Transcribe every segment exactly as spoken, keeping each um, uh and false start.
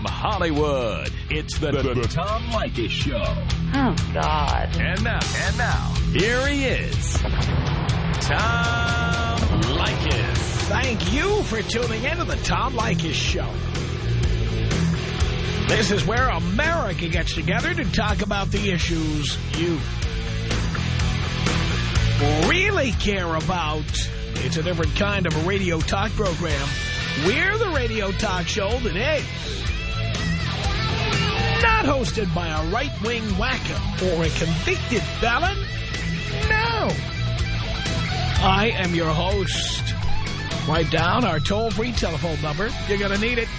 From Hollywood, it's the, the, the Tom Leykis Show. Oh, God. And now, and now, here he is, Tom Leykis. Thank you for tuning in to the Tom Leykis Show. This is where America gets together to talk about the issues you really care about. It's a different kind of a radio talk program. We're the radio talk show that is not hosted by a right-wing wacko or a convicted felon. No. I am your host. Write down our toll-free telephone number. You're going to need it.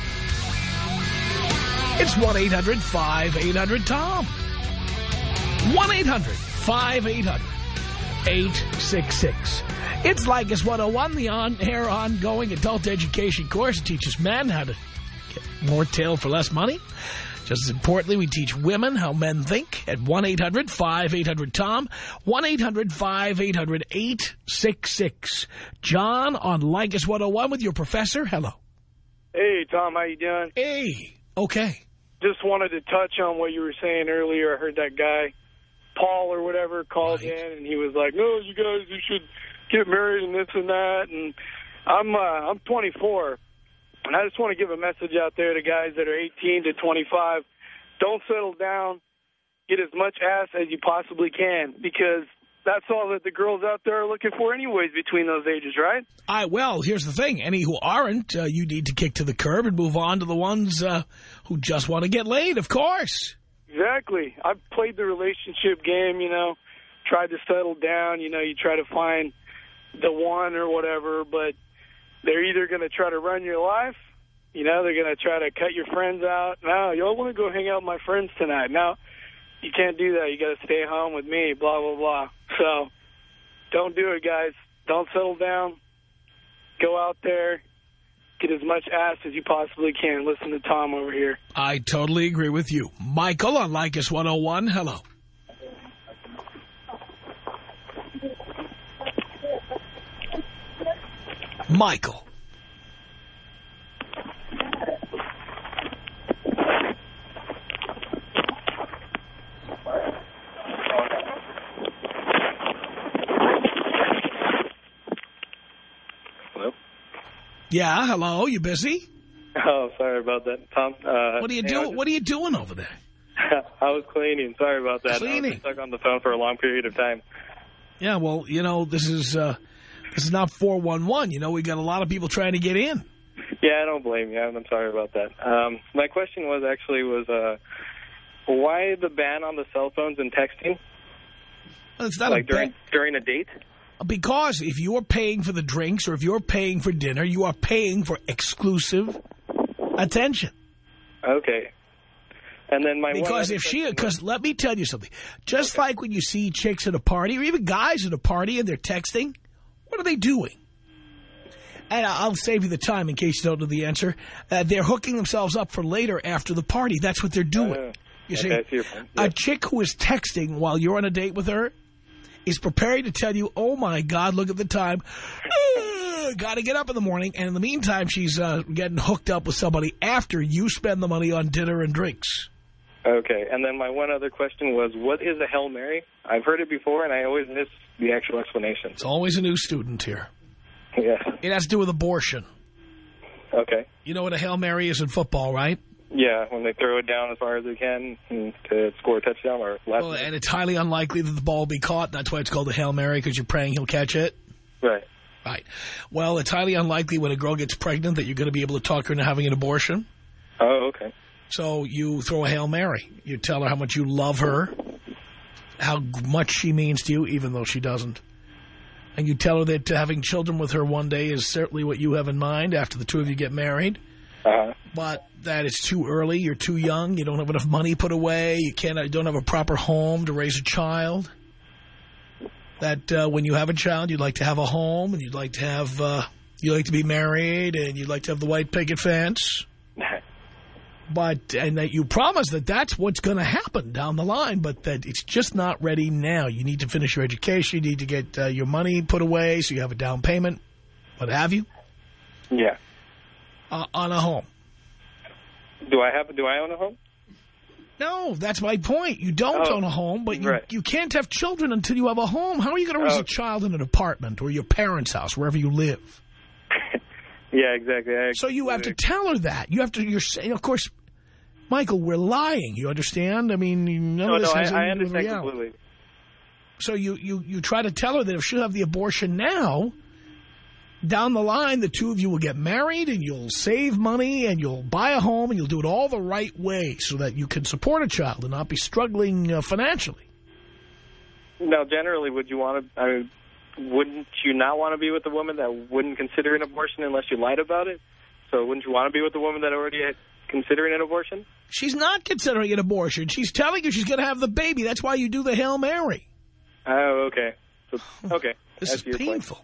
It's one eight hundred five eight hundred Tom. one eight hundred five eight hundred eight six six. It's Leykis one oh one, the on-air, ongoing adult education course. It teaches men how to get more tail for less money. Just as importantly, we teach women how men think at one eight hundred five eight hundred Tom, one eight hundred five eight hundred eight six six. John on Leykis one oh one with your professor. Hello. Hey, Tom, how you doing? Hey. Okay. Just wanted to touch on what you were saying earlier. I heard that guy, Paul or whatever, called right. in, and he was like, no, you guys, you should get married and this and that. And I'm, uh, I'm twenty-four. And I just want to give a message out there to guys that are eighteen to twenty-five. Don't settle down. Get as much ass as you possibly can, because that's all that the girls out there are looking for anyways between those ages, right? I, well, here's the thing. Any who aren't, uh, you need to kick to the curb and move on to the ones uh, who just want to get laid, of course. Exactly. I've played the relationship game, you know, tried to settle down. You know, you try to find the one or whatever, but they're either going to try to run your life, you know, they're going to try to cut your friends out. No, you all want to go hang out with my friends tonight. No, you can't do that. You got to stay home with me, blah, blah, blah. So don't do it, guys. Don't settle down. Go out there. Get as much ass as you possibly can. Listen to Tom over here. I totally agree with you. Michael on Leykis one oh one. Hello. Michael. Hello? Yeah, hello. You busy? Oh, sorry about that, Tom. Uh, What are you hey, doing? just, What are you doing over there? I was cleaning. Sorry about that. Cleaning. I was stuck on the phone for a long period of time. Yeah, well, you know, this is uh, this is not four one one. You know, we got a lot of people trying to get in. Yeah, I don't blame you. I'm sorry about that. Um, my question was actually was uh, why the ban on the cell phones and texting? Well, it's not like a during ban- during a date? Because if you're paying for the drinks or if you're paying for dinner, you are paying for exclusive attention. Okay. And then my Because one if she, was- because let me tell you something. Just Okay. like when you see chicks at a party or even guys at a party and they're texting, what are they doing? And I'll save you the time in case you don't know the answer. Uh, they're hooking themselves up for later after the party. That's what they're doing. Uh, you okay, see, I see your point. a Yeah. chick who is texting while you're on a date with her is preparing to tell you, oh, my God, look at the time. Got to get up in the morning. And in the meantime, she's uh, getting hooked up with somebody after you spend the money on dinner and drinks. Okay, and then my one other question was, what is a Hail Mary? I've heard it before, and I always miss the actual explanation. It's always a new student here. Yeah. It has to do with abortion. Okay. You know what a Hail Mary is in football, right? Yeah, when they throw it down as far as they can to score a touchdown or last Well, minute. and it's highly unlikely that the ball will be caught. That's why it's called a Hail Mary, because you're praying he'll catch it. Right. Right. Well, it's highly unlikely when a girl gets pregnant that you're going to be able to talk her into having an abortion. Oh, okay. So you throw a Hail Mary. You tell her how much you love her, how much she means to you, even though she doesn't. And you tell her that having children with her one day is certainly what you have in mind after the two of you get married. Uh-huh. But that it's too early. You're too young. You don't have enough money put away. You can't. You don't have a proper home to raise a child. That uh, when you have a child, you'd like to have a home, and you'd like to have uh, you like to be married, and you'd like to have the white picket fence. But and that you promise that that's what's going to happen down the line, but that it's just not ready now. You need to finish your education. You need to get uh, your money put away so you have a down payment. What have you? Yeah. Uh, on a home. Do I have? Do I own a home? No, that's my point. You don't oh, own a home, but you, right. you can't have children until you have a home. How are you going to raise oh. a child in an apartment or your parents' house, wherever you live? Yeah, exactly. I so you have to tell her that. You have to, you're saying, of course, Michael, we're lying. You understand? I mean, none no, of this no, has I, I anything to do with understand reality. completely. So you, you, you try to tell her that if she'll have the abortion now, down the line, the two of you will get married and you'll save money and you'll buy a home and you'll do it all the right way so that you can support a child and not be struggling uh, financially. Now, generally, would you want to, I mean, wouldn't you not want to be with a woman that wouldn't consider an abortion unless you lied about it? So wouldn't you want to be with a woman that already had considering an abortion? She's not considering an abortion. She's telling you she's going to have the baby. That's why you do the Hail Mary. Oh, okay. So, okay. This That's is painful.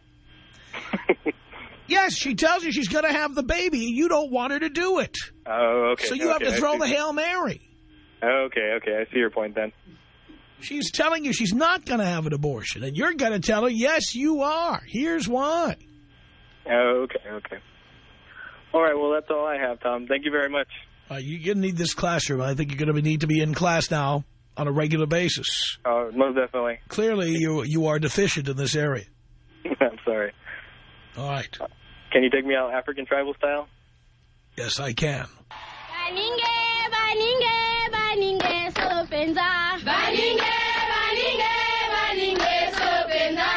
Yes, she tells you she's going to have the baby. You don't want her to do it. Oh, okay. So you okay, have to throw the see. Hail Mary. Okay, okay. I see your point then. She's telling you she's not going to have an abortion. And you're going to tell her, yes, you are. Here's why. Oh, okay, okay. All right, well, that's all I have, Tom. Thank you very much. Uh, you're going to need this classroom. I think you're going to need to be in class now on a regular basis. Oh, uh, most definitely. Clearly, you you are deficient in this area. I'm sorry. All right. Uh, can you take me out African tribal style? Yes, I can. Baninge, baninge, baninge, sopenza. Baninge, baninge, baninge, sopenza.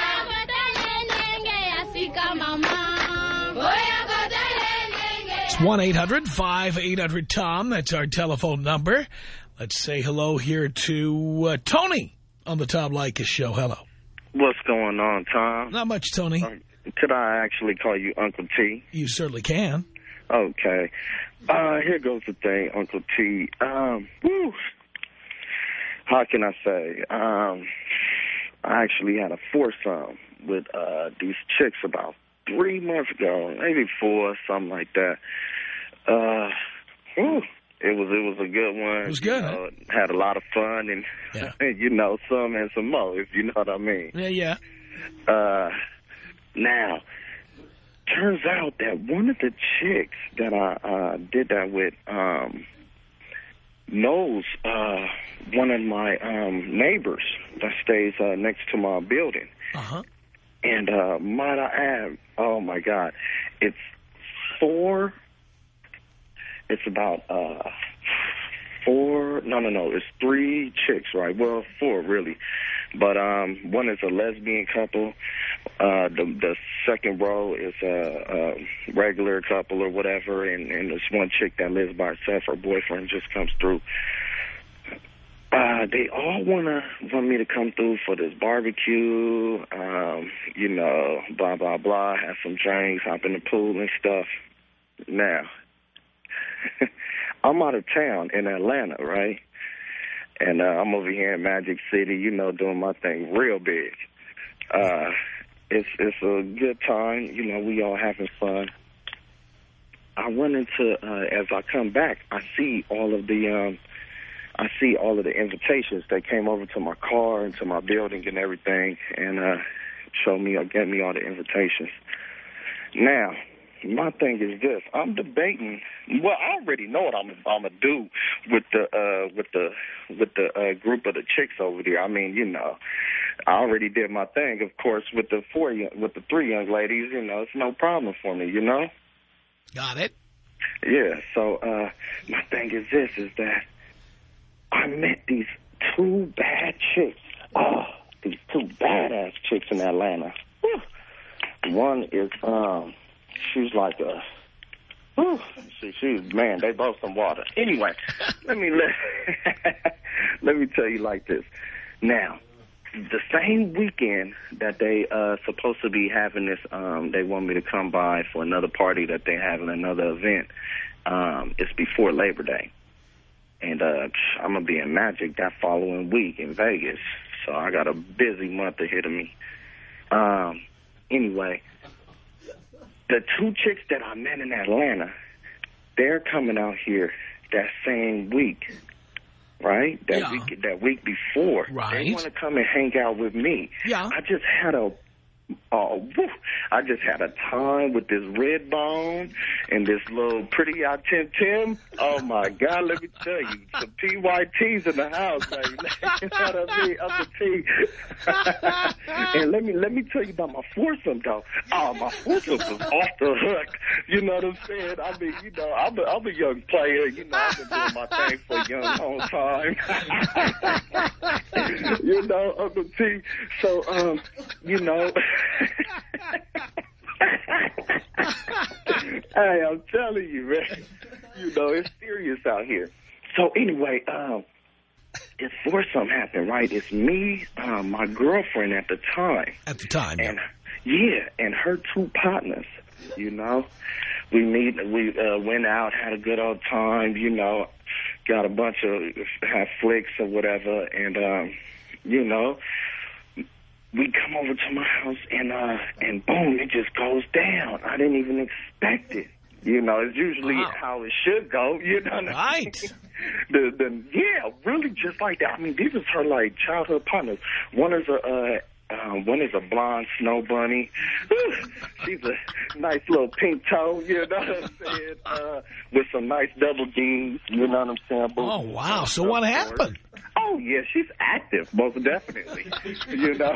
It's one eight hundred five eight hundred Tom. That's our telephone number. Let's say hello here to uh, Tony on the Tom Leykis Show. Hello. What's going on, Tom? Not much, Tony. Uh, could I actually call you Uncle T? You certainly can. Okay. Uh, here goes the thing, Uncle T. Um, whew. How can I say? Um, I actually had a foursome with uh, these chicks about three months ago, maybe four, something like that. Uh, whew. It was it was a good one. It was good. You know, huh? Had a lot of fun and, yeah. you know, some and some more, if you know what I mean. Yeah, yeah. Uh, now, turns out that one of the chicks that I uh, did that with um, knows uh, one of my um, neighbors that stays uh, next to my building. Uh-huh. And uh, might I add, oh, my God, it's four... It's about uh, four, no, no, no, it's three chicks, right? Well, four, really. But um, one is a lesbian couple. Uh, the, the second row is a, a regular couple or whatever, and, and there's one chick that lives by herself. Her boyfriend just comes through. Uh, they all wanna want me to come through for this barbecue, um, you know, blah, blah, blah, have some drinks, hop in the pool and stuff. Now, I'm out of town in Atlanta, right? And uh, I'm over here in Magic City, you know, doing my thing real big. Uh, it's it's a good time, you know, we all having fun. I run into, uh, as I come back, I see all of the, um, I see all of the invitations that came over to my car and to my building and everything, and uh, showed me or get me all the invitations. Now, my thing is this: I'm debating. Well, I already know what I'm, I'm gonna do with the uh, with the with the uh, group of the chicks over there. I mean, you know, I already did my thing. Of course, with the four, with the three young ladies, you know, it's no problem for me. You know. Got it. Yeah. So uh, my thing is this: is that I met these two bad chicks. Oh, these two badass chicks in Atlanta. Whew. One is um. She's like a, whew, she, she's, man, they both some water. Anyway, let me let, let me tell you like this. Now, the same weekend that they uh supposed to be having this, um, they want me to come by for another party that they're having, another event. Um, it's before Labor Day. And uh, I'm going to be in Magic that following week in Vegas. So I got a busy month ahead of me. Um, anyway, the two chicks that I met in Atlanta, they're coming out here that same week, right? That yeah. week, that week before. Right. They want to come and hang out with me. Yeah. I just had a, Oh, woo. I just had a time with this red bone and this little pretty out Tim Tim. Oh, my God, let me tell you. Some P Y Ts in the house, baby. You know what I mean? Uncle T. And let me, let me tell you about my foursome, though. Oh, my foursome was off the hook. You know what I'm saying? I mean, you know, I'm a, I'm a young player. You know, I've been doing my thing for a young, long time. You know, Uncle T. So, um, you know. Hey, I'm telling you, man. You know, it's serious out here. So anyway, um, this foursome happened, right? It's me, um, my girlfriend at the time. At the time, and yeah, and her two partners. You know, we meet, we uh, went out, had a good old time. You know, got a bunch of had flicks or whatever, and um, you know. We come over to my house, and uh, and boom, it just goes down. I didn't even expect it. You know, it's usually wow. how it should go. You know what I mean? Right. the, the, yeah, really just like that. I mean, these are her, like, childhood partners. One is a... Uh, Um, one is a blonde snow bunny. She's a nice little pink toe, you know what I'm saying, uh, with some nice double jeans, you know what I'm saying. Oh, wow. So what happened? Oh, yeah, she's active, most definitely, you know.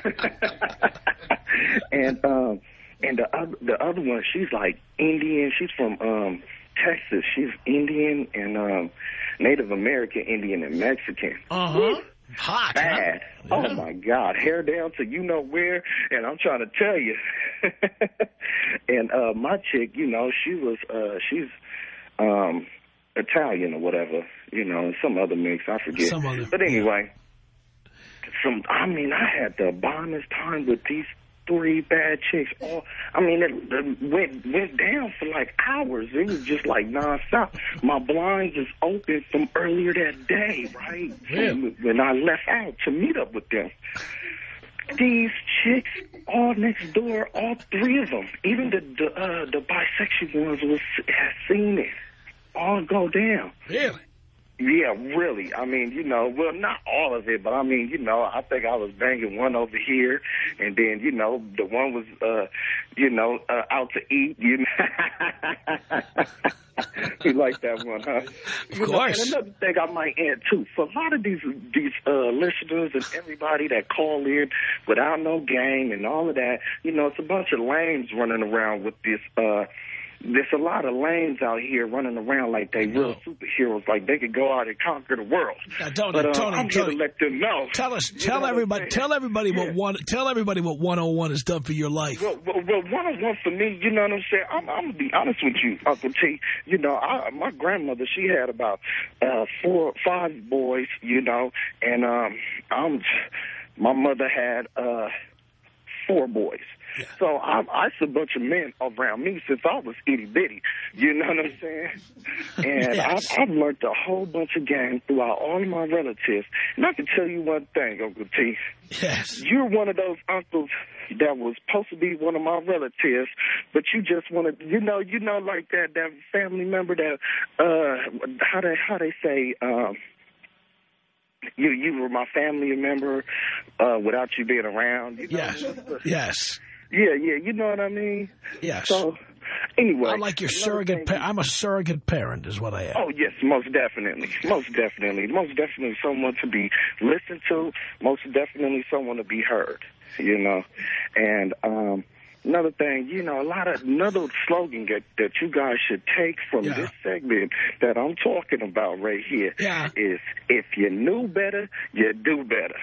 and um, and the other, the other one, she's like Indian. She's from um, Texas. She's Indian and um, Native American, Indian, and Mexican. Uh-huh. Hot. Bad. Huh? Oh, my God. Hair down to you know where, and I'm trying to tell you. And uh, my chick, you know, she was, uh, she's um, Italian or whatever, you know, some other mix, I forget. Some other, but anyway, some, I mean, I had the bombest time with these three bad chicks. All, I mean, it, it went went down for like hours. It was just like nonstop. My blinds is open from earlier that day, right? Yeah. When I left out to meet up with them. These chicks all next door, all three of them, even the the, uh, the bisexual ones was had seen it all go down. Really? Yeah, really. I mean, you know, well, not all of it, but I mean, you know, I think I was banging one over here, and then, you know, the one was, uh, you know, uh, out to eat. You know, you like that one, huh? Of you course. Know, and another thing I might add too, for a lot of these these uh, listeners and everybody that call in without no game and all of that, you know, it's a bunch of lames running around with this. Uh, There's a lot of lames out here running around like they real superheroes, like they could go out and conquer the world. Now, Tony, but, uh, Tony, I'm here Tony, to let them know. Tell us, You tell know everybody, tell everybody yeah. what one, tell everybody what one oh one has done for your life. Well, well, well one on one for me, you know what I'm saying? I'm, I'm gonna be honest with you, Uncle T. You know, I, my grandmother, she had about uh, four, five boys, you know, and um, I'm, my mother had uh, four boys. Yeah. So I, I see a bunch of men around me since I was itty bitty. You know what I'm saying? And yes. I, I've learned a whole bunch of game throughout all of my relatives. And I can tell you one thing, Uncle T. Yes. You're one of those uncles that was supposed to be one of my relatives, but you just want to, you know, you know, like that that family member that, uh, how they how they say. Um, You you were my family member uh, without you being around. You know? Yes. Yes. Yeah, yeah, you know what I mean? Yes. So, anyway. I'm like your surrogate pa I'm a surrogate parent is what I am. Oh, yes, most definitely. Most definitely. Most definitely someone to be listened to. Most definitely someone to be heard, you know? And um, another thing, you know, a lot of, another slogan that, that you guys should take from yeah. this segment that I'm talking about right here yeah. is, if you knew better, you do better.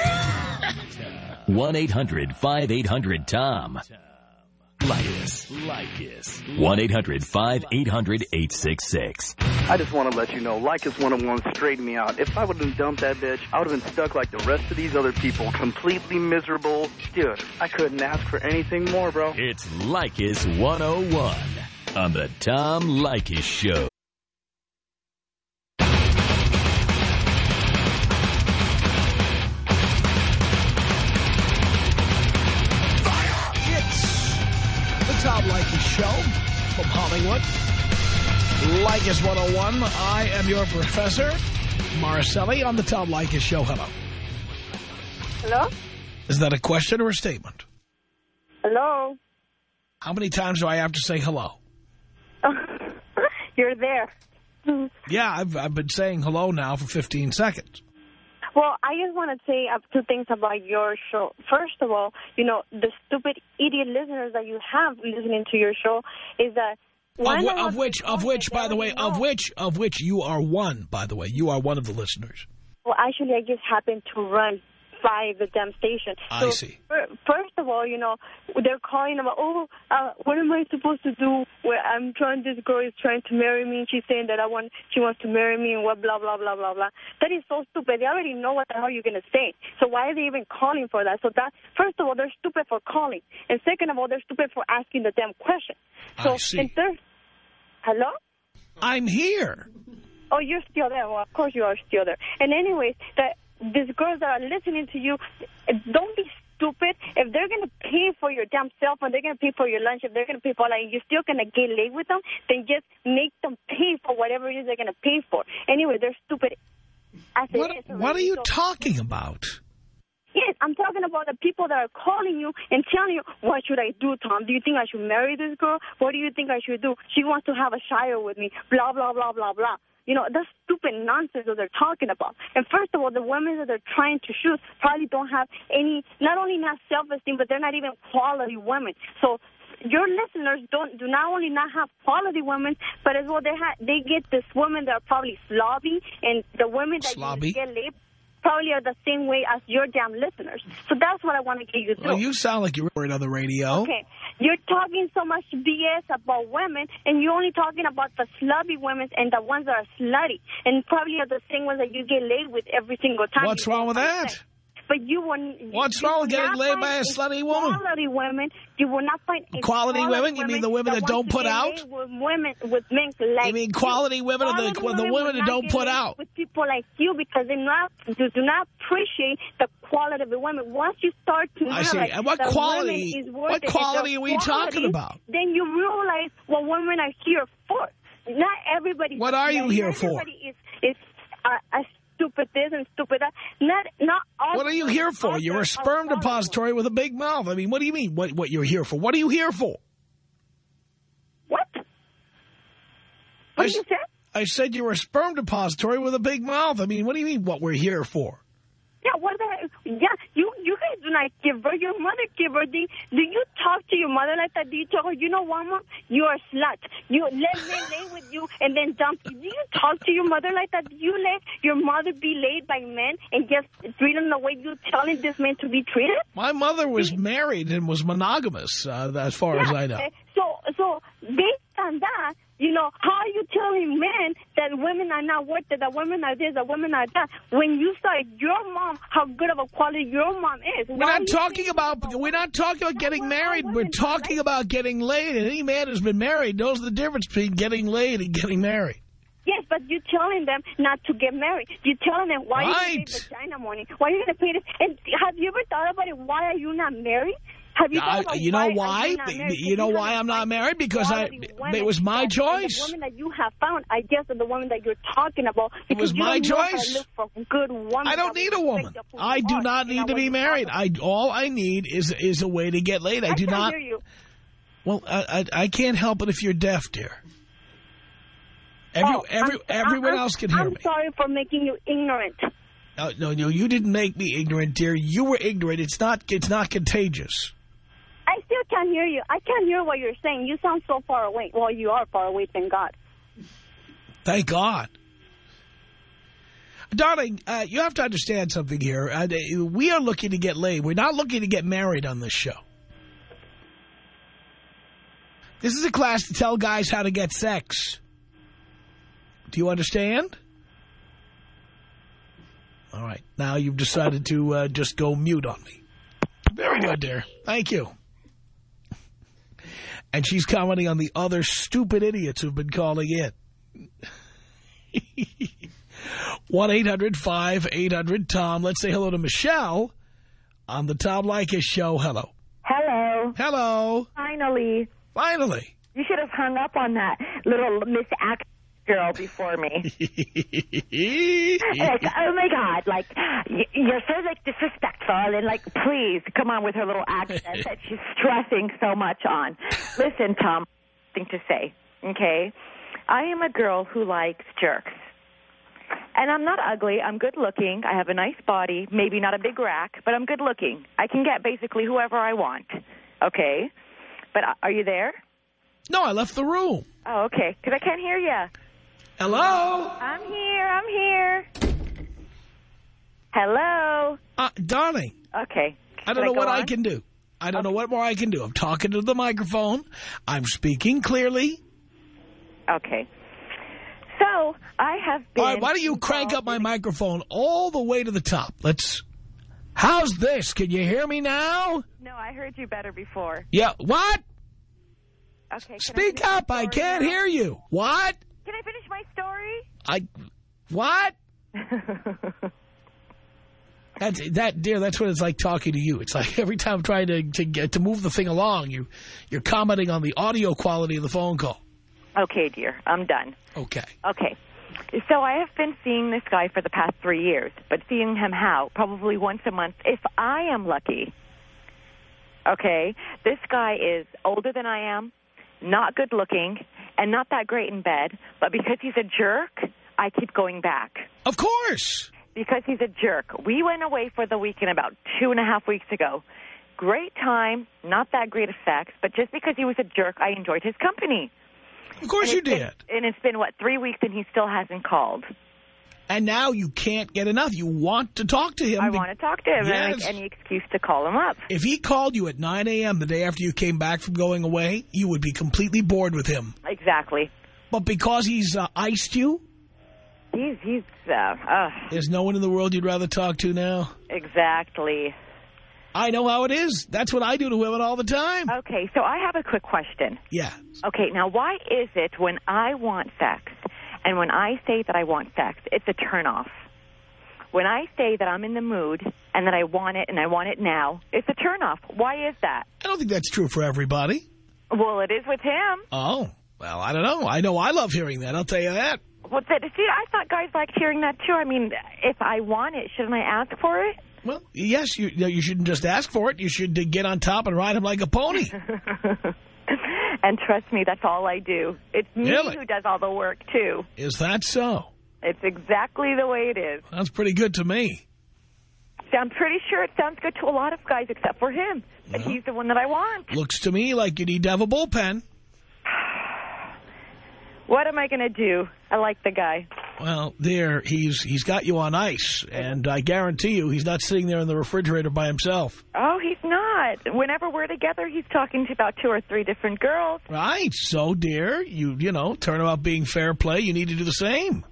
one eight hundred five eight hundred Tom. Leykis. Leykis. one eight hundred five eight hundred eight six six. I just want to let you know, Leykis one oh one straightened me out. If I would have been dumped that bitch, I would have been stuck like the rest of these other people, completely miserable. Dude, I couldn't ask for anything more, bro. It's Leykis one oh one on the Tom Leykis Show. Tom Leykis Show from Hollywood. Leykis one oh one. I am your professor, Marcelli, on the Tom Leykis Show. Hello. Hello? Is that a question or a statement? Hello? How many times do I have to say hello? You're there. Yeah, I've, I've been saying hello now for fifteen seconds. Well, I just want to say uh, two things about your show. First of all, you know, the stupid idiot listeners that you have listening to your show is that... Of, of which, of which, by the way, of which, of which you are one, by the way. You are one of the listeners. Well, actually, I just happened to run by the damn station. I so, see. First of all, you know, they're calling about, oh, uh, what am I supposed to do? Where I'm trying, this girl is trying to marry me, and she's saying that I want, she wants to marry me, and what, blah, blah, blah, blah, blah. That is so stupid. They already know what the hell you're going to say. So why are they even calling for that? So that, first of all, they're stupid for calling. And second of all, they're stupid for asking the damn question. So, I see. And third, hello? I'm here. Oh, you're still there. Well, of course you are still there. And anyways, that these girls that are listening to you, don't be stupid. If they're going to pay for your damn cell phone, they're going to pay for your lunch, if they're going to pay for like, you're still going to get laid with them, then just make them pay for whatever it is they're going to pay for. Anyway, they're stupid. As What, it is what are you so, talking about? Yes, I'm talking about the people that are calling you and telling you, what should I do, Tom? Do you think I should marry this girl? What do you think I should do? She wants to have a child with me, blah, blah, blah, blah, blah. You know, that's stupid nonsense that they're talking about. And first of all, the women that they're trying to shoot probably don't have any, not only not self-esteem, but they're not even quality women. So your listeners don't do not only not have quality women, but as well they have, they get this women that are probably slobby, and the women that Slobby? you get laid probably are the same way as your damn listeners. So that's what I want to get you through. Well, you sound like you're on the radio. Okay. You're talking so much B S about women, and you're only talking about the slutty women and the ones that are slutty, and probably are the same ones that you get laid with every single time. What's wrong with that? But you will. What's you wrong with will getting not laid by a find slutty woman? Quality women. You will not find a Quality women? You mean the women that don't put out? With women, with men like You mean quality women are the, quality the women that don't put out? With people like you, because they not do, do not appreciate the quality of the women. Once you start to I see. realize And what that quality? women is worth What it, quality and are we quality, talking about? Then you realize what women are here for. Not everybody. What are you here for? Everybody is is uh, a stupid this and stupid that. Not not all. What are you here for? You're a sperm depository with a big mouth. I mean, what do you mean? What what you're here for? What are you here for? What? What did you say? I said you're a sperm depository with a big mouth. I mean, what do you mean? What we're here for? Yeah, what the heck? Yeah, you you guys do not give her. Your mother give her. Do, do you talk to your mother like that? Do you tell her, you know what, Mom? You're a slut. You let men lay with you and then dump you. Do you talk to your mother like that? Do you let your mother be laid by men and just treat them the way you're telling this man to be treated? My mother was married and was monogamous, uh, as far yeah, as I know. So, so based on that, you know, how are you telling men that women are not worth it, that women are this, that women are that, when you saw your mom, how good of a quality your mom is? We're not talking about, we're not talking about getting married. We're talking about getting laid. And any man who's been married knows the difference between getting laid and getting married. Yes, but you're telling them not to get married. You're telling them why right. you pay vagina money, why are you going to pay this. And have you ever thought about it? Why are you not married? Have you, I, you know why? why? You know why I'm not married? Because I, it was my choice. The woman that you have found, I guess, is the woman that you're talking about. It was my choice. Look for good woman. I don't need a woman. I do not need to be married. I all I need is is a way to get laid. I do not. Hear you. Well, I, I I can't help it if you're deaf, dear. Every oh, every I'm, everyone I'm, else can hear I'm me. I'm sorry for making you ignorant. No, no, no, you didn't make me ignorant, dear. You were ignorant. It's not it's not contagious. I still can't hear you. I can't hear what you're saying. You sound so far away. Well, you are far away, thank God. Thank God. Darling, uh, you have to understand something here. Uh, we are looking to get laid. We're not looking to get married on this show. This is a class to tell guys how to get sex. Do you understand? All right. Now you've decided to uh, just go mute on me. Very good, dear. Thank you. And she's commenting on the other stupid idiots who've been calling in. one eight hundred five eight hundred Tom. Let's say hello to Michelle on the Tom Leykis show. Hello. Hello. Hello. Finally. Finally. You should have hung up on that little Miss Actor girl before me. Like, oh my God, like, y- you're so, like, disrespectful, and, like, please, come on with her little accent that she's stressing so much on. Listen, Tom, thing to say, okay? I am a girl who likes jerks. And I'm not ugly. I'm good looking. I have a nice body, maybe not a big rack, but I'm good looking. I can get basically whoever I want, okay? But uh, are you there? No, I left the room. Oh, okay, because I can't hear you. Hello? I'm here, I'm here. Hello? Uh, darling. Okay. I don't Should know I what go I on? can do. I don't Okay. know what more I can do. I'm talking to the microphone. I'm speaking clearly. Okay. So, I have been... All right, why don't you crank up my microphone all the way to the top? Let's... How's this? Can you hear me now? No, I heard you better before. Yeah, what? Okay. can I Speak finish my up. I story can't now? hear you. What? Can I finish my story? I... What? That's, that, dear, that's what it's like talking to you. It's like every time I'm trying to, to, get, to move the thing along, you, you're commenting on the audio quality of the phone call. Okay, dear. I'm done. Okay. Okay. So I have been seeing this guy for the past three years, but seeing him how? Probably once a month, if I am lucky. Okay? This guy is older than I am, not good looking, and not that great in bed, but because he's a jerk, I keep going back. Of course. Because he's a jerk. We went away for the weekend about two and a half weeks ago. Great time, not that great of sex, but just because he was a jerk, I enjoyed his company. Of course and you did. Been, and it's been, what, three weeks and he still hasn't called. And now you can't get enough. You want to talk to him. I want to talk to him Yes. and make any excuse to call him up. If he called you at nine A M the day after you came back from going away, you would be completely bored with him. Exactly. But because he's uh, iced you? He's, he's, uh, uh. There's no one in the world you'd rather talk to now? Exactly. I know how it is. That's what I do to women all the time. Okay, so I have a quick question. Yeah. Okay, now why is it when I want sex and when I say that I want sex, it's a turnoff? When I say that I'm in the mood and that I want it and I want it now, it's a turnoff. Why is that? I don't think that's true for everybody. Well, it is with him. Oh, well, I don't know. I know I love hearing that. I'll tell you that. Well, that, see, I thought guys liked hearing that, too. I mean, if I want it, shouldn't I ask for it? Well, yes, you you shouldn't just ask for it. You should get on top and ride him like a pony. And trust me, that's all I do. It's me Really? who does all the work, too. Is that so? It's exactly the way it is. That's pretty good to me. See, I'm pretty sure it sounds good to a lot of guys except for him. But Yeah. he's the one that I want. Looks to me like you need to have a bullpen. What am I going to do? I like the guy. Well, there, he's he's got you on ice, and I guarantee you he's not sitting there in the refrigerator by himself. Oh, he's not. Whenever we're together, he's talking to about two or three different girls. Right. So, dear, you, you know, turn about being fair play. You need to do the same.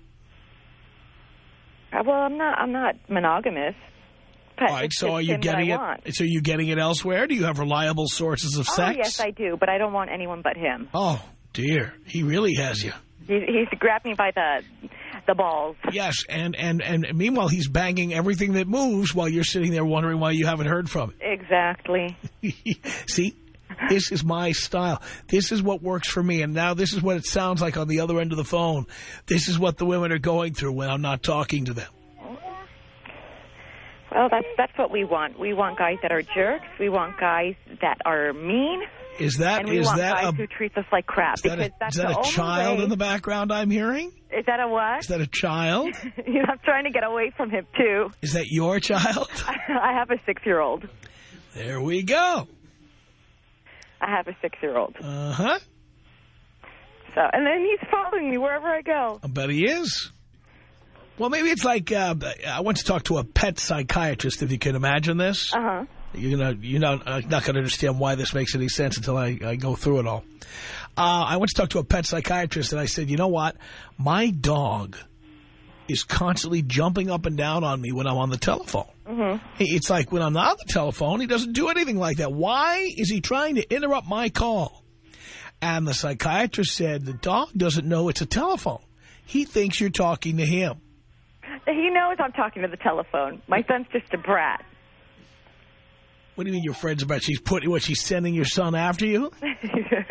Uh, Well, I'm not I'm not monogamous. But All right, it's so just are you him that getting I it? want. So are you getting it elsewhere? Do you have reliable sources of Oh, sex? yes, I do, but I don't want anyone but him. Oh, dear. He really has you. He, he's grabbed me by the the balls. Yes, and, and, and meanwhile, he's banging everything that moves while you're sitting there wondering why you haven't heard from Exactly. it. See, this is my style. This is what works for me, and now this is what it sounds like on the other end of the phone. This is what the women are going through when I'm not talking to them. Well, that's that's what we want. We want guys that are jerks. We want guys that are mean. Is that and we is want that guys a, who treat us like crap. is that because a, that's is that the a only child way. in the background I'm hearing? Is that a what? Is that a child? I'm trying to get away from him, too. Is that your child? I have a six-year-old. There we go. I have a six-year-old. Uh-huh. So, and then he's following me wherever I go. I bet he is. Well, maybe it's like, uh, I went to talk to a pet psychiatrist, if you can imagine this. Uh-huh. You're gonna, you're not, uh, not going to understand why this makes any sense until I, I go through it all. Uh, I went to talk to a pet psychiatrist, and I said, you know what? My dog is constantly jumping up and down on me when I'm on the telephone. Mm-hmm. It's like when I'm not on the telephone, he doesn't do anything like that. Why is he trying to interrupt my call? And the psychiatrist said the dog doesn't know it's a telephone. He thinks you're talking to him. He knows I'm talking to the telephone. My son's just a brat. What do you mean your friend's about? She's putting what? She's sending your son after you?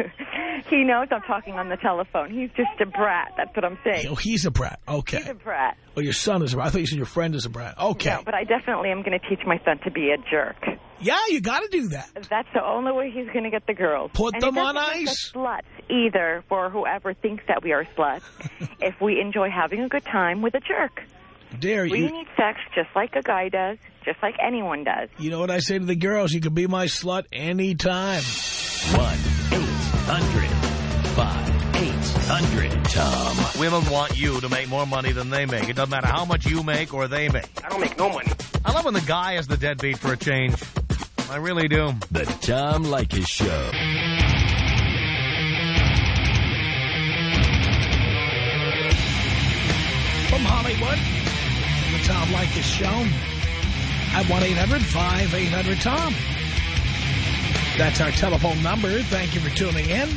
He knows I'm talking on the telephone. He's just a brat. That's what I'm saying. Oh, he's a brat. Okay. He's a brat. Oh, your son is a brat. I thought you said your friend is a brat. Okay. No, but I definitely am going to teach my son to be a jerk. Yeah, you got to do that. That's the only way he's going to get the girls. Put and them it on doesn't make ice. us sluts either for whoever thinks that we are sluts if we enjoy having a good time with a jerk. Dare We you. need sex just like a guy does, just like anyone does. You know what I say to the girls? You can be my slut anytime. one eight hundred five eight hundred Tom. Women want you to make more money than they make. It doesn't matter how much you make or they make. I don't make no money. I love when the guy is the deadbeat for a change. I really do. The Tom Leykis Show. From Hollywood, the Tom Leykis Show at one eight hundred five eight hundred Tom. That's our telephone number. Thank you for tuning in.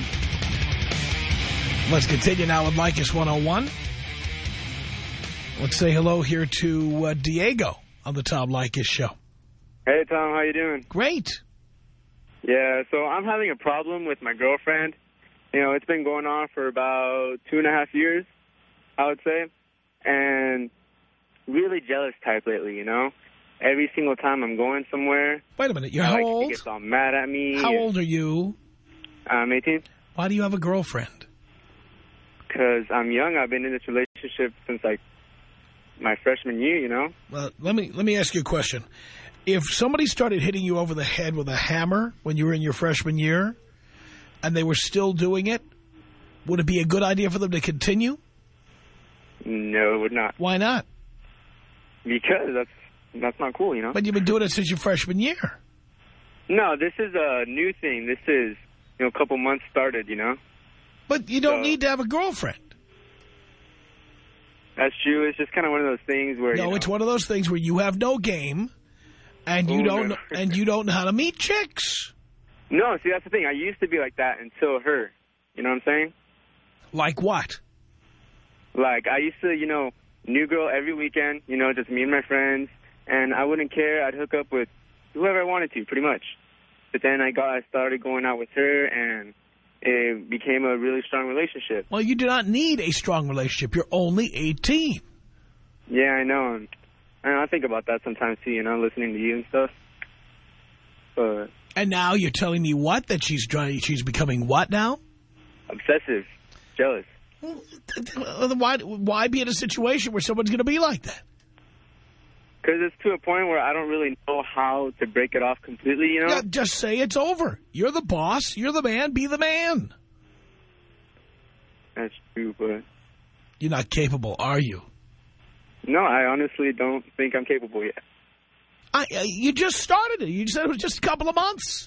Let's continue now with Leykis one oh one. Let's say hello here to uh, Diego on the Tom Leykis Show. Hey, Tom. How you doing? Great. Yeah, so I'm having a problem with my girlfriend. You know, it's been going on for about two and a half years, I would say. And really jealous type lately, you know? Every single time I'm going somewhere. Wait a minute. You're I how like, old? She gets all mad at me. How old are you? I'm eighteen. Why do you have a girlfriend? Because I'm young. I've been in this relationship since, like, my freshman year, you know? Well, let me let me ask you a question. If somebody started hitting you over the head with a hammer when you were in your freshman year and they were still doing it, would it be a good idea for them to continue? No, it would not. Why not? Because that's that's not cool, you know? But you've been doing it since your freshman year. No, this is a new thing. This is, you know, a couple months started, you know? But you don't So- need to have a girlfriend. That's true. It's just kind of one of those things where, No, you know, it's one of those things where you have no game and you Oh, don't no. and you don't know how to meet chicks. No, see, that's the thing. I used to be like that until her. You know what I'm saying? Like what? Like, I used to, you know, new girl every weekend, you know, just me and my friends, and I wouldn't care. I'd hook up with whoever I wanted to, pretty much. But then I got, I started going out with her, and it became a really strong relationship. Well, you do not need a strong relationship. You're only eighteen. Yeah, I know. And, and I think about that sometimes, too, you know, listening to you and stuff. But And now you're telling me what? That she's trying, she's becoming what now? obsessive, jealous. Why, why be in a situation where someone's going to be like that? Because it's to a point where I don't really know how to break it off completely, you know? Yeah, just say it's over. You're the boss. You're the man. Be the man. That's true, but... You're not capable, are you? No, I honestly don't think I'm capable yet. I, uh, you just started it. You said it was just a couple of months.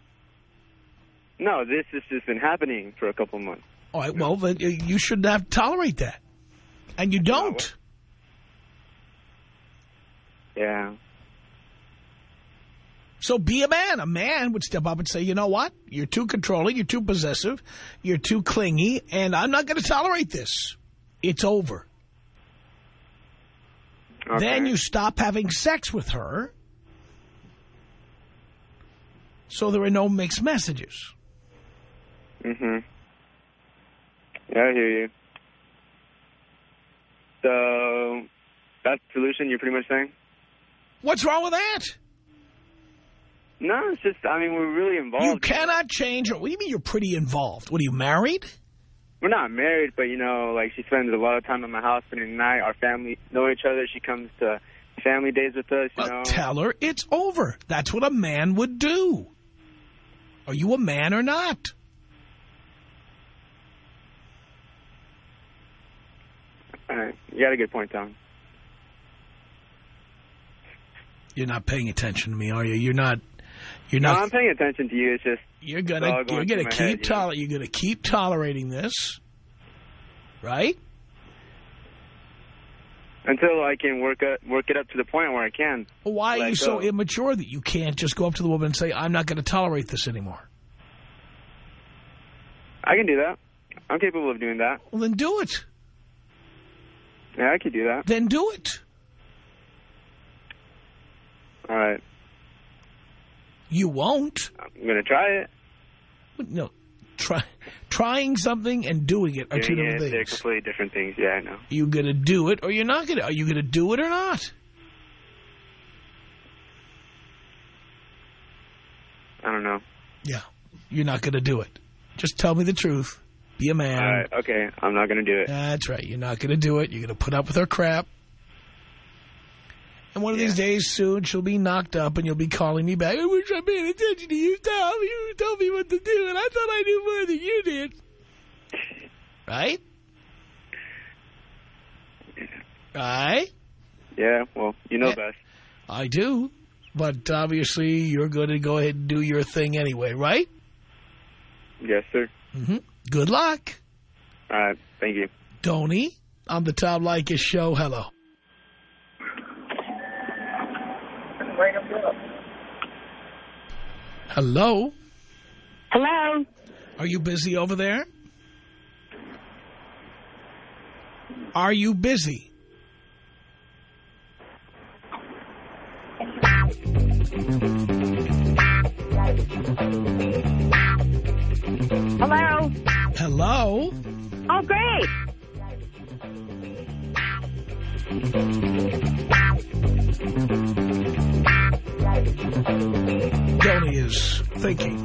No, this has just been happening for a couple of months. All right, well, then you shouldn't have to tolerate that. And you don't. Yeah. So be a man. A man would step up and say, you know what? You're too controlling. You're too possessive. You're too clingy. And I'm not going to tolerate this. It's over. Okay. Then you stop having sex with her. So there are no mixed messages. Mm-hmm. Yeah, I hear you. So, that's the solution you're pretty much saying? What's wrong with that? No, it's just, I mean, we're really involved. You cannot change her. What do you mean you're pretty involved? What, are you married? We're not married, but, you know, like, she spends a lot of time at my house spending the night. Our family know each other. She comes to family days with us, you Well, know. tell her it's over. That's what a man would do. Are you a man or not? All right. You got a good point, Tom. You're not paying attention to me, are you? You're not. You're No, not. I'm paying attention to you. It's just... You're it's gonna. all You're going gonna through my keep head, you know? toler. You're gonna keep tolerating this, right? Until I can work up, work it up to the point where I can. Why are let you so go. immature that you can't just go up to the woman and say, "I'm not going to tolerate this anymore"? I can do that. I'm capable of doing that. Well, then do it. Yeah, I could do that. Then do it. All right. You won't. I'm going to try it. No, try. Try. trying something and doing it are two Doing different it, they're things. completely different things. Yeah, I know. You going to do it or you're not going to? Are you going to do it or not? I don't know. Yeah, you're not going to do it. Just tell me the truth. Be a man. All right, okay, I'm not going to do it. That's right. You're not going to do it. You're going to put up with her crap. And one of Yeah. these days soon, she'll be knocked up and you'll be calling me back. I wish I paid attention to you, Tom. You told me what to do, and I thought I knew more than you did. Right? Right? Yeah, well, you know Yeah. best. I do. But obviously, you're going to go ahead and do your thing anyway, right? Yes, sir. Mm-hmm. Good luck. All right, thank you. Tony, on the Tom Leykis show. Hello. Hello. Hello. Are you busy over there? Are you busy? Hello. Hello. Oh, great. Tony is thinking.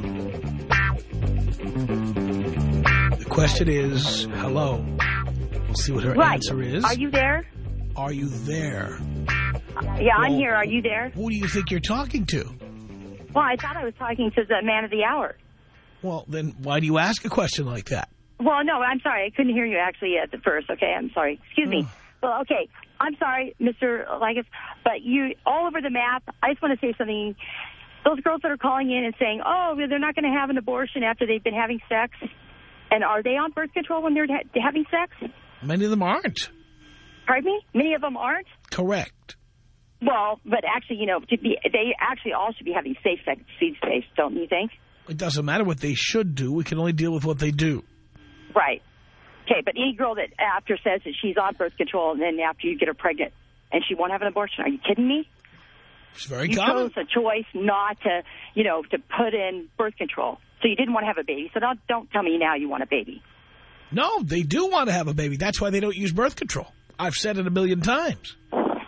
The question is, hello. We'll see what her Right. answer is. Are you there? Are you there? Yeah, I'm Well, here. Are you there? Who do you think you're talking to? Well, I thought I was talking to the man of the hour. Well, then why do you ask a question like that? Well, no, I'm sorry. I couldn't hear you actually at the first. Okay, I'm sorry. Excuse me. Well, okay, I'm sorry, Mister Leykis, but you all over the map. I just want to say something. Those girls that are calling in and saying, oh, they're not going to have an abortion after they've been having sex, and are they on birth control when they're ha having sex? Many of them aren't. Pardon me? Many of them aren't? Correct. Well, but actually, you know, to be, they actually all should be having safe sex these days, don't you think? It doesn't matter what they should do. We can only deal with what they do. Right. Okay, but any girl that after says that she's on birth control and then after you get her pregnant and she won't have an abortion, are you kidding me? It's very you common. chose a choice not to, you know, to put in birth control. So you didn't want to have a baby. So don't, don't tell me now you want a baby. No, they do want to have a baby. That's why they don't use birth control. I've said it a million times.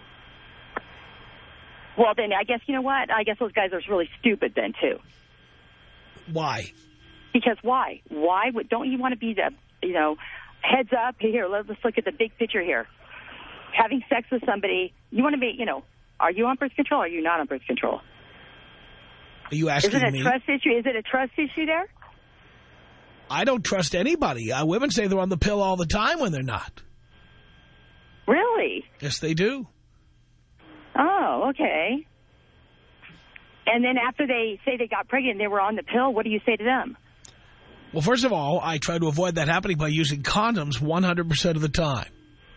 Well, then I guess, you know what? I guess those guys are really stupid then, too. Why? Because why? Why would, don't you want to be the, you know, heads up, here, let's look at the big picture here. Having sex with somebody, you want to be, you know, are you on birth control or are you not on birth control? Are you asking Is it a me? trust issue? Is it a trust issue there? I don't trust anybody. Uh, women say they're on the pill all the time when they're not. Really? Yes, they do. Oh, okay. And then after they say they got pregnant and they were on the pill, what do you say to them? Well, first of all, I try to avoid that happening by using condoms one hundred percent of the time.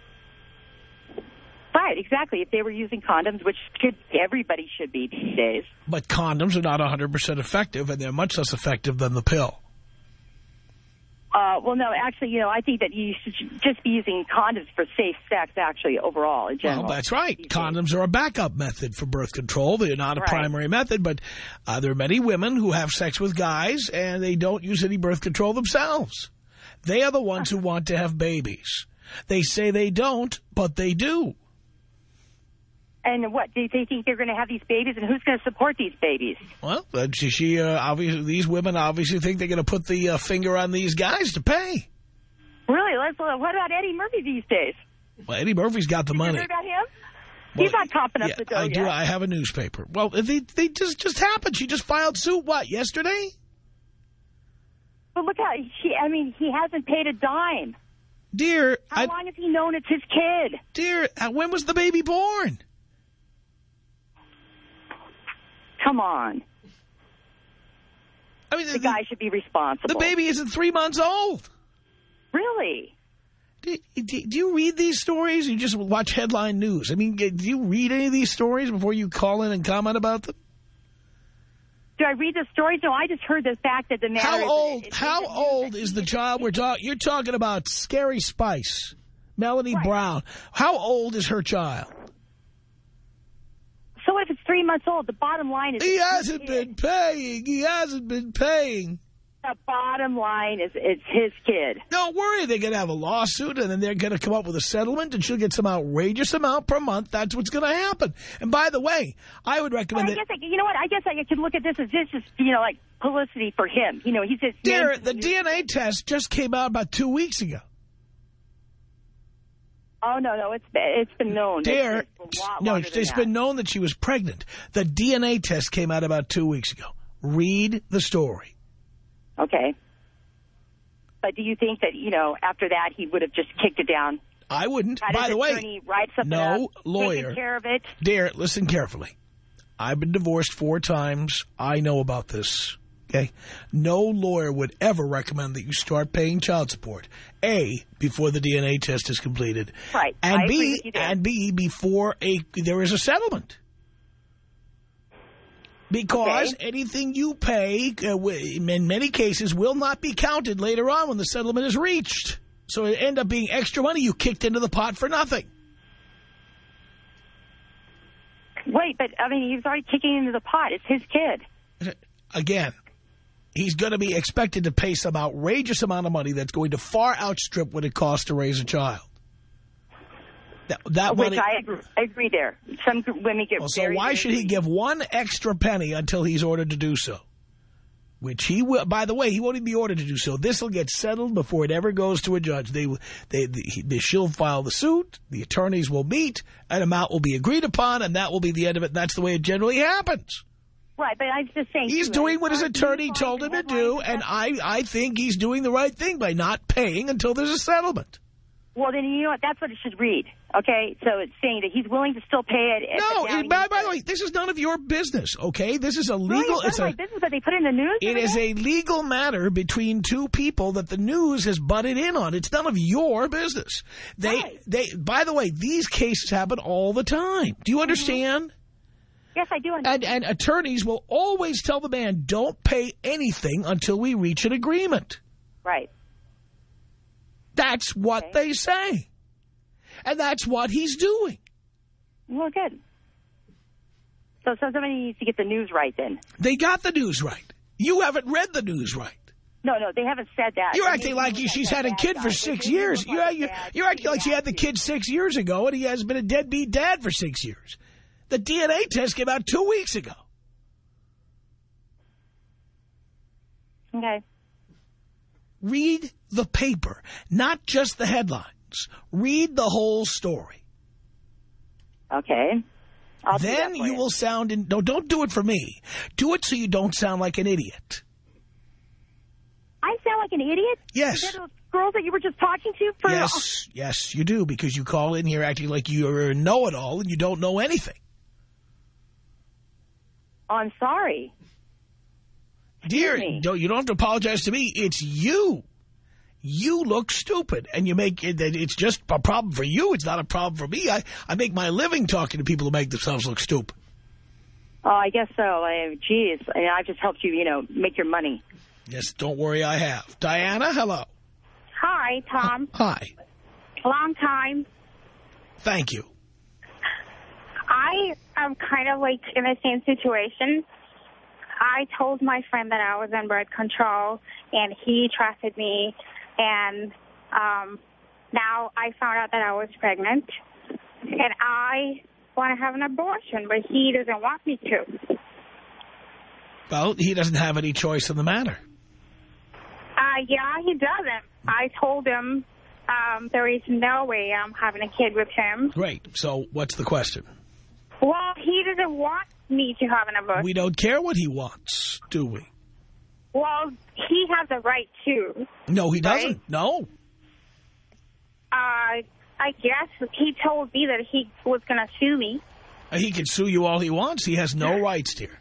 Right, exactly. If they were using condoms, which should, everybody should be these days. But condoms are not one hundred percent effective, and they're much less effective than the pill. Uh, well, no, actually, you know, I think that you should just be using condoms for safe sex, actually, overall, in general. Well, that's right. Condoms are a backup method for birth control. They're not a Right. primary method, but uh, there are many women who have sex with guys, and they don't use any birth control themselves. They are the ones who want to have babies. They say they don't, but they do. And what, do they think they're going to have these babies, and who's going to support these babies? Well, uh, she, she uh, obviously, these women obviously think they're going to put the uh, finger on these guys to pay. Really? Let's, uh, what about Eddie Murphy these days? Well, Eddie Murphy's got the Did money. you hear about him? Well, He's not topping up yeah, the dough I yet. do. I have a newspaper. Well, they they just just happened. She just filed suit. What, yesterday? But look how she. I mean, he hasn't paid a dime. Dear, how I, long has he known it's his kid? Dear, uh, when was the baby born? Come on. I mean, the, the guy should be responsible. The baby isn't three months old. Really? Do, do, do you read these stories? You just watch headline news. I mean, do you read any of these stories before you call in and comment about them? Do I read the stories? No, I just heard the fact that the man. How is, old? is, how is old is the child we're talking? You're talking about Scary Spice, Melanie right. Brown. How old is her child? So if it's three months old, the bottom line is... He hasn't been paying. He hasn't been paying. The bottom line is it's his kid. Don't worry, they're going to have a lawsuit, and then they're going to come up with a settlement, and she'll get some outrageous amount per month. That's what's going to happen. And by the way, I would recommend well, I that... guess I, you know what? I guess I could look at this as this is, you know, like publicity for him. You know, he's just... Dear, the D N A test just came out about two weeks ago. Oh, no, no, it's it's been known. Dear, it's been no, it's that. been known that she was pregnant. The D N A test came out about two weeks ago. Read the story. Okay. But do you think that, you know, after that he would have just kicked it down? I wouldn't. Had By his the way, attorney write something no up, lawyer. taking care of it? Dear, listen carefully. I've been divorced four times. I know about this. Okay? No lawyer would ever recommend that you start paying child support. A, before the D N A test is completed. Right. And I agree B, with you there. and B, before a there is a settlement. Because okay. anything you pay, uh, in many cases, will not be counted later on when the settlement is reached. So it end up being extra money you kicked into the pot for nothing. Wait, but, I mean, he's already kicking into the pot. It's his kid. Again, he's going to be expected to pay some outrageous amount of money that's going to far outstrip what it costs to raise a child. That, that Which money, I agree, I agree there. Some women get well, so very, why very should he give one extra penny until he's ordered to do so? Which he will. By the way, he won't even be ordered to do so. This will get settled before it ever goes to a judge. They, they, they, she'll file the suit. The attorneys will meet. An amount will be agreed upon, and that will be the end of it. That's the way it generally happens. Right, but I'm just saying... He's too, doing what his uh, attorney told him to do, and I, I think he's doing the right thing by not paying until there's a settlement. Well, then, you know what? That's what it should read, okay? So it's saying that he's willing to still pay it. No, it, by, by the way, this is none of your business, okay? This is a legal... Right, it's not my business, but they put it in the news. It is a legal matter between two people that the news has butted in on. It's none of your business. They, right. they. By the way, these cases happen all the time. Do you understand? Mm-hmm. Yes, I do understand. And, and attorneys will always tell the man, don't pay anything until we reach an agreement. Right. That's what okay. they say. And that's what he's doing. Well, good. So, so somebody needs to get the news right then. They got the news right. You haven't read the news right. No, no, they haven't said that. You're acting like she's had a kid for six years. You're, you're, you're acting like she had the kid six years ago and he has been a deadbeat dad for six years. The D N A test came out two weeks ago. Okay. Read the paper, not just the headlines. Read the whole story. Okay. I'll then you, you will sound... In, no, don't do it for me. Do it so you don't sound like an idiot. I sound like an idiot? Yes. Is that those girls that you were just talking to? For yes, yes, you do, because you call in here acting like you're a know-it-all and you don't know anything. Oh, I'm sorry. Dear, don't, you don't have to apologize to me. It's you. You look stupid, and you make it. It's just a problem for you. It's not a problem for me. I, I make my living talking to people who make themselves look stupid. Oh, I guess so. I, geez, I, I've just helped you, you know, make your money. Yes, don't worry, I have. Diana, hello. Hi, Tom. Hi. Long time. Thank you. I am kind of like in the same situation. I told my friend that I was on birth control, and he trusted me, and um, now I found out that I was pregnant, and I want to have an abortion, but he doesn't want me to. Well, he doesn't have any choice in the matter. Uh, yeah, he doesn't. I told him um, there is no way I'm having a kid with him. Great. So what's the question? Well, he doesn't want me to have an abortion. We don't care what he wants, do we? Well, he has a right to. No, he doesn't. Right? No. Uh, I guess he told me that he was going to sue me. He can sue you all he wants. He has no rights, dear.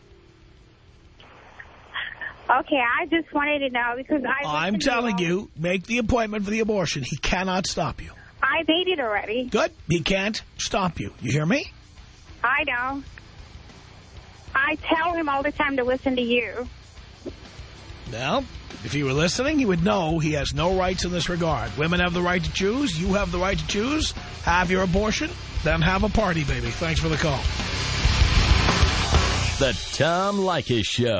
Okay, I just wanted to know because I... I'm telling you, make the appointment for the abortion. He cannot stop you. I made it already. Good. He can't stop you. You hear me? I know. I tell him all the time to listen to you. Well, if he were listening, he would know he has no rights in this regard. Women have the right to choose. You have the right to choose. Have your abortion, then have a party, baby. Thanks for the call. The Tom Leykis Show.